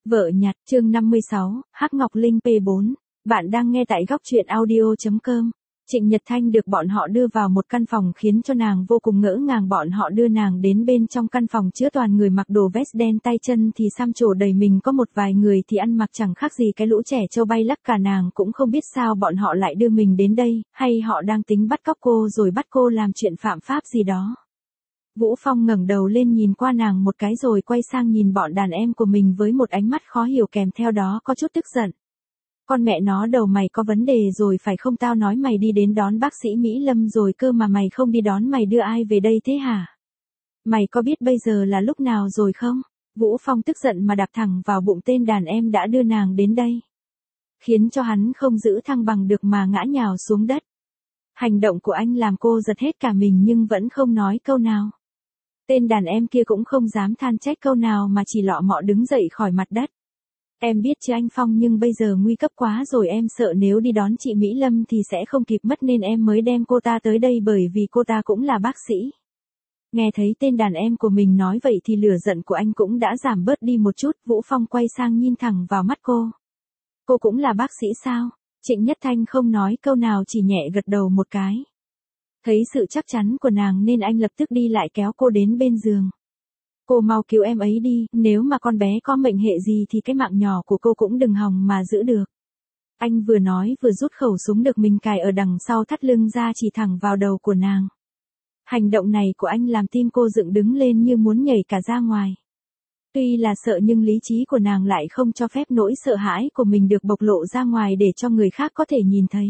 Vợ nhặt, chương 56, Hắc Ngọc Linh P4. Bạn đang nghe tại góc truyện audio.com. Trịnh Nhật Thanh được bọn họ đưa vào một căn phòng khiến cho nàng vô cùng ngỡ ngàng. Bọn họ đưa nàng đến bên trong căn phòng chứa toàn người mặc đồ vest đen, tay chân thì xăm trổ đầy mình, có một vài người thì ăn mặc chẳng khác gì cái lũ trẻ trâu bay lắc. Cả nàng cũng không biết sao bọn họ lại đưa mình đến đây, hay họ đang tính bắt cóc cô rồi bắt cô làm chuyện phạm pháp gì đó. Vũ Phong ngẩng đầu lên nhìn qua nàng một cái rồi quay sang nhìn bọn đàn em của mình với một ánh mắt khó hiểu, kèm theo đó có chút tức giận. Con mẹ nó, đầu mày có vấn đề rồi phải không? Tao nói mày đi đến đón bác sĩ Mỹ Lâm rồi cơ mà mày không đi đón, mày đưa ai về đây thế hả? Mày có biết bây giờ là lúc nào rồi không? Vũ Phong tức giận mà đạp thẳng vào bụng tên đàn em đã đưa nàng đến đây, khiến cho hắn không giữ thăng bằng được mà ngã nhào xuống đất. Hành động của anh làm cô giật hết cả mình nhưng vẫn không nói câu nào. Tên đàn em kia cũng không dám than trách câu nào mà chỉ lọ mọ đứng dậy khỏi mặt đất. Em biết chứ anh Phong, nhưng bây giờ nguy cấp quá rồi, em sợ nếu đi đón chị Mỹ Lâm thì sẽ không kịp mất nên em mới đem cô ta tới đây, bởi vì cô ta cũng là bác sĩ. Nghe thấy tên đàn em của mình nói vậy thì lửa giận của anh cũng đã giảm bớt đi một chút. Vũ Phong quay sang nhìn thẳng vào mắt cô. Cô cũng là bác sĩ sao? Trịnh Nhất Thanh không nói câu nào, chỉ nhẹ gật đầu một cái. Thấy sự chắc chắn của nàng nên anh lập tức đi lại kéo cô đến bên giường. Cô mau cứu em ấy đi, nếu mà con bé có mệnh hệ gì thì cái mạng nhỏ của cô cũng đừng hòng mà giữ được. Anh vừa nói vừa rút khẩu súng được mình cài ở đằng sau thắt lưng ra chỉ thẳng vào đầu của nàng. Hành động này của anh làm tim cô dựng đứng lên như muốn nhảy cả ra ngoài. Tuy là sợ nhưng lý trí của nàng lại không cho phép nỗi sợ hãi của mình được bộc lộ ra ngoài để cho người khác có thể nhìn thấy.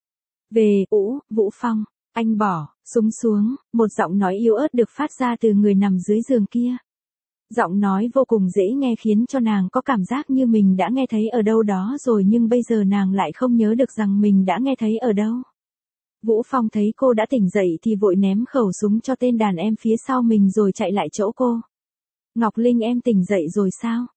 Vũ Phong. Anh bỏ súng xuống, một giọng nói yếu ớt được phát ra từ người nằm dưới giường kia. Giọng nói vô cùng dễ nghe khiến cho nàng có cảm giác như mình đã nghe thấy ở đâu đó rồi, nhưng bây giờ nàng lại không nhớ được rằng mình đã nghe thấy ở đâu. Vũ Phong thấy cô đã tỉnh dậy thì vội ném khẩu súng cho tên đàn em phía sau mình rồi chạy lại chỗ cô. Ngọc Linh, em tỉnh dậy rồi sao?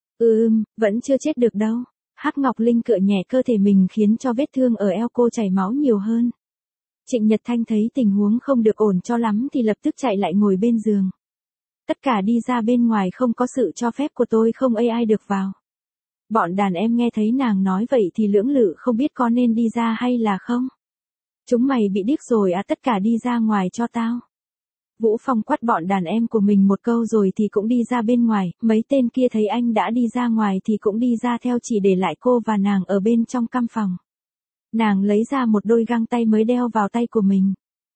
Vẫn chưa chết được đâu. Hắc Ngọc Linh cựa nhẹ cơ thể mình khiến cho vết thương ở eo cô chảy máu nhiều hơn. Trịnh Nhật Thanh thấy tình huống không được ổn cho lắm thì lập tức chạy lại ngồi bên giường. Tất cả đi ra bên ngoài, không có sự cho phép của tôi không ai được vào. Bọn đàn em nghe thấy nàng nói vậy thì lưỡng lự không biết có nên đi ra hay là không. Chúng mày bị điếc rồi à, tất cả đi ra ngoài cho tao. Vũ Phong quát bọn đàn em của mình một câu rồi thì cũng đi ra bên ngoài. Mấy tên kia thấy anh đã đi ra ngoài thì cũng đi ra theo, chỉ để lại cô và nàng ở bên trong căn phòng. Nàng lấy ra một đôi găng tay mới đeo vào tay của mình.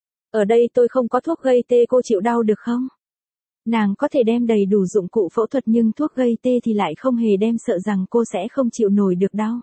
Ở đây tôi không có thuốc gây tê, cô chịu đau được không? Nàng có thể đem đầy đủ dụng cụ phẫu thuật nhưng thuốc gây tê thì lại không hề đem, sợ rằng cô sẽ không chịu nổi được đau.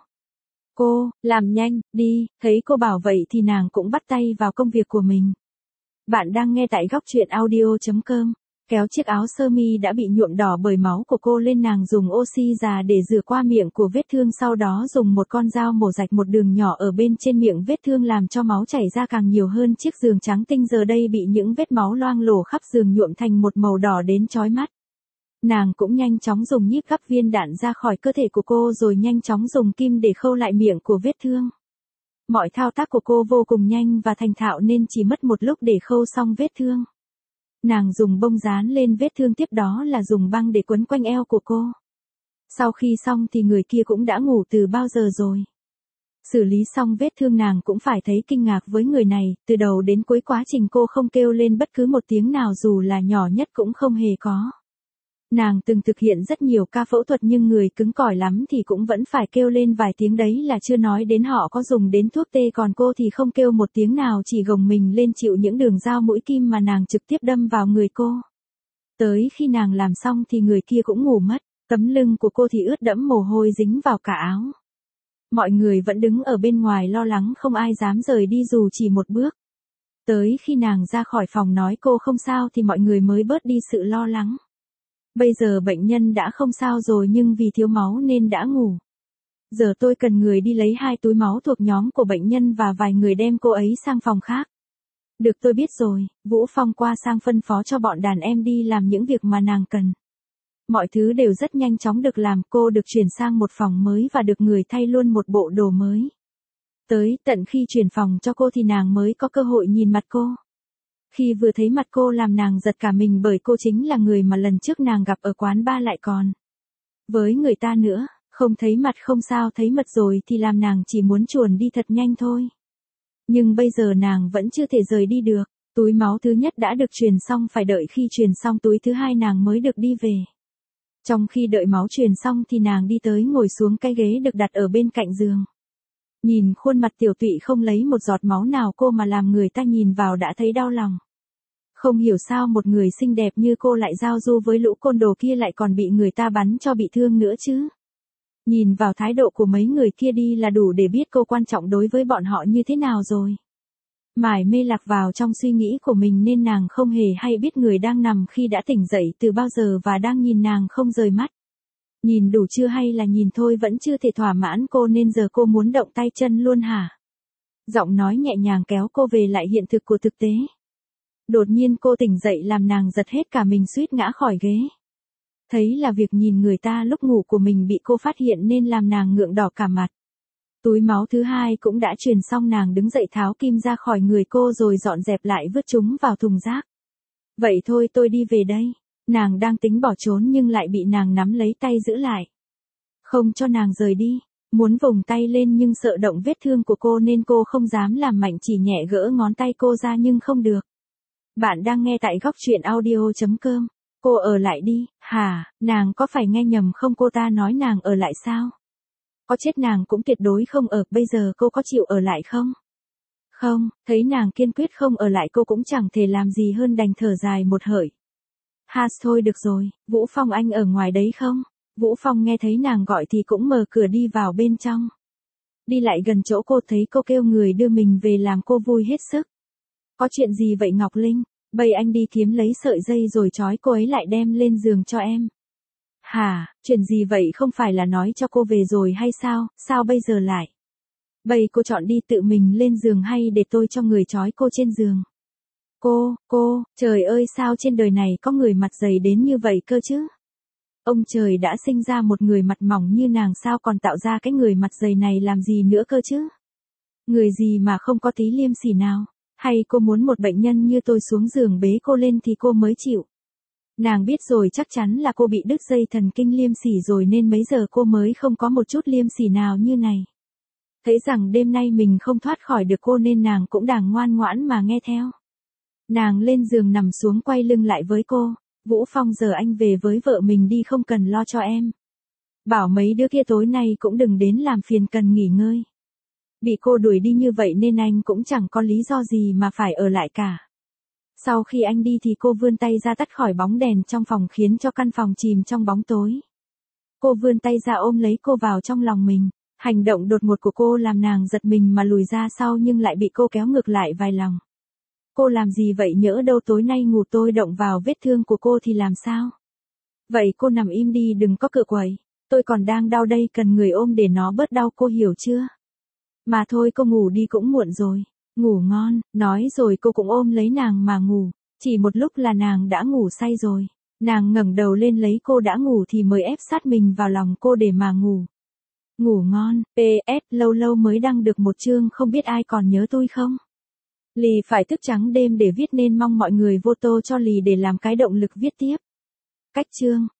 Cô, làm nhanh, đi. Thấy cô bảo vậy thì nàng cũng bắt tay vào công việc của mình. Bạn đang nghe tại góc truyện audio.com. Kéo chiếc áo sơ mi đã bị nhuộm đỏ bởi máu của cô lên, nàng dùng oxy già để rửa qua miệng của vết thương, sau đó dùng một con dao mổ rạch một đường nhỏ ở bên trên miệng vết thương làm cho máu chảy ra càng nhiều hơn. Chiếc giường trắng tinh giờ đây bị những vết máu loang lổ khắp giường nhuộm thành một màu đỏ đến chói mắt. Nàng cũng nhanh chóng dùng nhíp gắp viên đạn ra khỏi cơ thể của cô rồi nhanh chóng dùng kim để khâu lại miệng của vết thương. Mọi thao tác của cô vô cùng nhanh và thành thạo nên chỉ mất một lúc để khâu xong vết thương. Nàng dùng bông dán lên vết thương, tiếp đó là dùng băng để quấn quanh eo của cô. Sau khi xong thì người kia cũng đã ngủ từ bao giờ rồi. Xử lý xong vết thương nàng cũng phải thấy kinh ngạc với người này, từ đầu đến cuối quá trình cô không kêu lên bất cứ một tiếng nào, dù là nhỏ nhất cũng không hề có. Nàng từng thực hiện rất nhiều ca phẫu thuật nhưng người cứng cỏi lắm thì cũng vẫn phải kêu lên vài tiếng, đấy là chưa nói đến họ có dùng đến thuốc tê, còn cô thì không kêu một tiếng nào, chỉ gồng mình lên chịu những đường dao mũi kim mà nàng trực tiếp đâm vào người cô. Tới khi nàng làm xong thì người kia cũng ngủ mất, tấm lưng của cô thì ướt đẫm mồ hôi dính vào cả áo. Mọi người vẫn đứng ở bên ngoài lo lắng, không ai dám rời đi dù chỉ một bước. Tới khi nàng ra khỏi phòng nói cô không sao thì mọi người mới bớt đi sự lo lắng. Bây giờ bệnh nhân đã không sao rồi nhưng vì thiếu máu nên đã ngủ. Giờ tôi cần người đi lấy 2 túi máu thuộc nhóm của bệnh nhân và vài người đem cô ấy sang phòng khác. Được, tôi biết rồi. Vũ Phong qua sang phân phó cho bọn đàn em đi làm những việc mà nàng cần. Mọi thứ đều rất nhanh chóng được làm, cô được chuyển sang một phòng mới và được người thay luôn một bộ đồ mới. Tới tận khi chuyển phòng cho cô thì nàng mới có cơ hội nhìn mặt cô. Khi vừa thấy mặt cô làm nàng giật cả mình, bởi cô chính là người mà lần trước nàng gặp ở quán bar lại còn với người ta nữa. Không thấy mặt không sao, thấy mật rồi thì làm nàng chỉ muốn chuồn đi thật nhanh thôi. Nhưng bây giờ nàng vẫn chưa thể rời đi được. Túi máu thứ nhất đã được truyền xong, phải đợi khi truyền xong túi thứ hai nàng mới được đi về. Trong khi đợi máu truyền xong thì nàng đi tới ngồi xuống cái ghế được đặt ở bên cạnh giường. Nhìn khuôn mặt tiểu tụy không lấy một giọt máu nào cô mà làm người ta nhìn vào đã thấy đau lòng. Không hiểu sao một người xinh đẹp như cô lại giao du với lũ côn đồ kia, lại còn bị người ta bắn cho bị thương nữa chứ. Nhìn vào thái độ của mấy người kia đi là đủ để biết cô quan trọng đối với bọn họ như thế nào rồi. Mải mê lạc vào trong suy nghĩ của mình nên nàng không hề hay biết người đang nằm khi đã tỉnh dậy từ bao giờ và đang nhìn nàng không rời mắt. Nhìn đủ chưa hay là nhìn thôi vẫn chưa thể thỏa mãn cô nên giờ cô muốn động tay chân luôn hả? Giọng nói nhẹ nhàng kéo cô về lại hiện thực của thực tế. Đột nhiên cô tỉnh dậy làm nàng giật hết cả mình, suýt ngã khỏi ghế. Thấy là việc nhìn người ta lúc ngủ của mình bị cô phát hiện nên làm nàng ngượng đỏ cả mặt. Túi máu thứ hai cũng đã truyền xong, nàng đứng dậy tháo kim ra khỏi người cô rồi dọn dẹp lại vứt chúng vào thùng rác. Vậy thôi tôi đi về đây. Nàng đang tính bỏ trốn nhưng lại bị nàng nắm lấy tay giữ lại. Không cho nàng rời đi. Muốn vùng tay lên nhưng sợ động vết thương của cô nên cô không dám làm mạnh, chỉ nhẹ gỡ ngón tay cô ra nhưng không được. Bạn đang nghe tại góc truyện audio.com. Cô ở lại đi, hả, nàng có phải nghe nhầm không? Cô ta nói nàng ở lại sao? Có chết nàng cũng tuyệt đối không ở, bây giờ cô có chịu ở lại không? Không, thấy nàng kiên quyết không ở lại cô cũng chẳng thể làm gì hơn đành thở dài một hơi. Thôi được rồi, Vũ Phong anh ở ngoài đấy không? Vũ Phong nghe thấy nàng gọi thì cũng mở cửa đi vào bên trong. Đi lại gần chỗ cô thấy cô kêu người đưa mình về làm cô vui hết sức. Có chuyện gì vậy Ngọc Linh? Bây anh đi kiếm lấy sợi dây rồi trói cô ấy lại đem lên giường cho em. Hả, chuyện gì vậy, không phải là nói cho cô về rồi hay sao, sao bây giờ lại? Bây cô chọn đi tự mình lên giường hay để tôi cho người trói cô trên giường? Cô, trời ơi sao trên đời này có người mặt dày đến như vậy cơ chứ? Ông trời đã sinh ra một người mặt mỏng như nàng sao còn tạo ra cái người mặt dày này làm gì nữa cơ chứ? Người gì mà không có tí liêm sỉ nào? Hay cô muốn một bệnh nhân như tôi xuống giường bế cô lên thì cô mới chịu? Nàng biết rồi, chắc chắn là cô bị đứt dây thần kinh liêm sỉ rồi nên mấy giờ cô mới không có một chút liêm sỉ nào như này. Thấy rằng đêm nay mình không thoát khỏi được cô nên nàng cũng đàng ngoan ngoãn mà nghe theo. Nàng lên giường nằm xuống quay lưng lại với cô. Vũ Phong, giờ anh về với vợ mình đi, không cần lo cho em. Bảo mấy đứa kia tối nay cũng đừng đến làm phiền, cần nghỉ ngơi. Bị cô đuổi đi như vậy nên anh cũng chẳng có lý do gì mà phải ở lại cả. Sau khi anh đi thì cô vươn tay ra tắt khỏi bóng đèn trong phòng khiến cho căn phòng chìm trong bóng tối. Cô vươn tay ra ôm lấy cô vào trong lòng mình. Hành động đột ngột của cô làm nàng giật mình mà lùi ra sau nhưng lại bị cô kéo ngược lại vài lòng. Cô làm gì vậy, nhỡ đâu tối nay ngủ tôi động vào vết thương của cô thì làm sao? Vậy cô nằm im đi, đừng có cựa quậy. Tôi còn đang đau đây, cần người ôm để nó bớt đau, cô hiểu chưa? Mà thôi cô ngủ đi, cũng muộn rồi. Ngủ ngon, nói rồi cô cũng ôm lấy nàng mà ngủ. Chỉ một lúc là nàng đã ngủ say rồi. Nàng ngẩng đầu lên lấy cô đã ngủ thì mới ép sát mình vào lòng cô để mà ngủ. Ngủ ngon, PS, lâu lâu mới đăng được một chương, không biết ai còn nhớ tôi không? Lì phải thức trắng đêm để viết nên mong mọi người vote cho Lì để làm cái động lực viết tiếp. Cách chương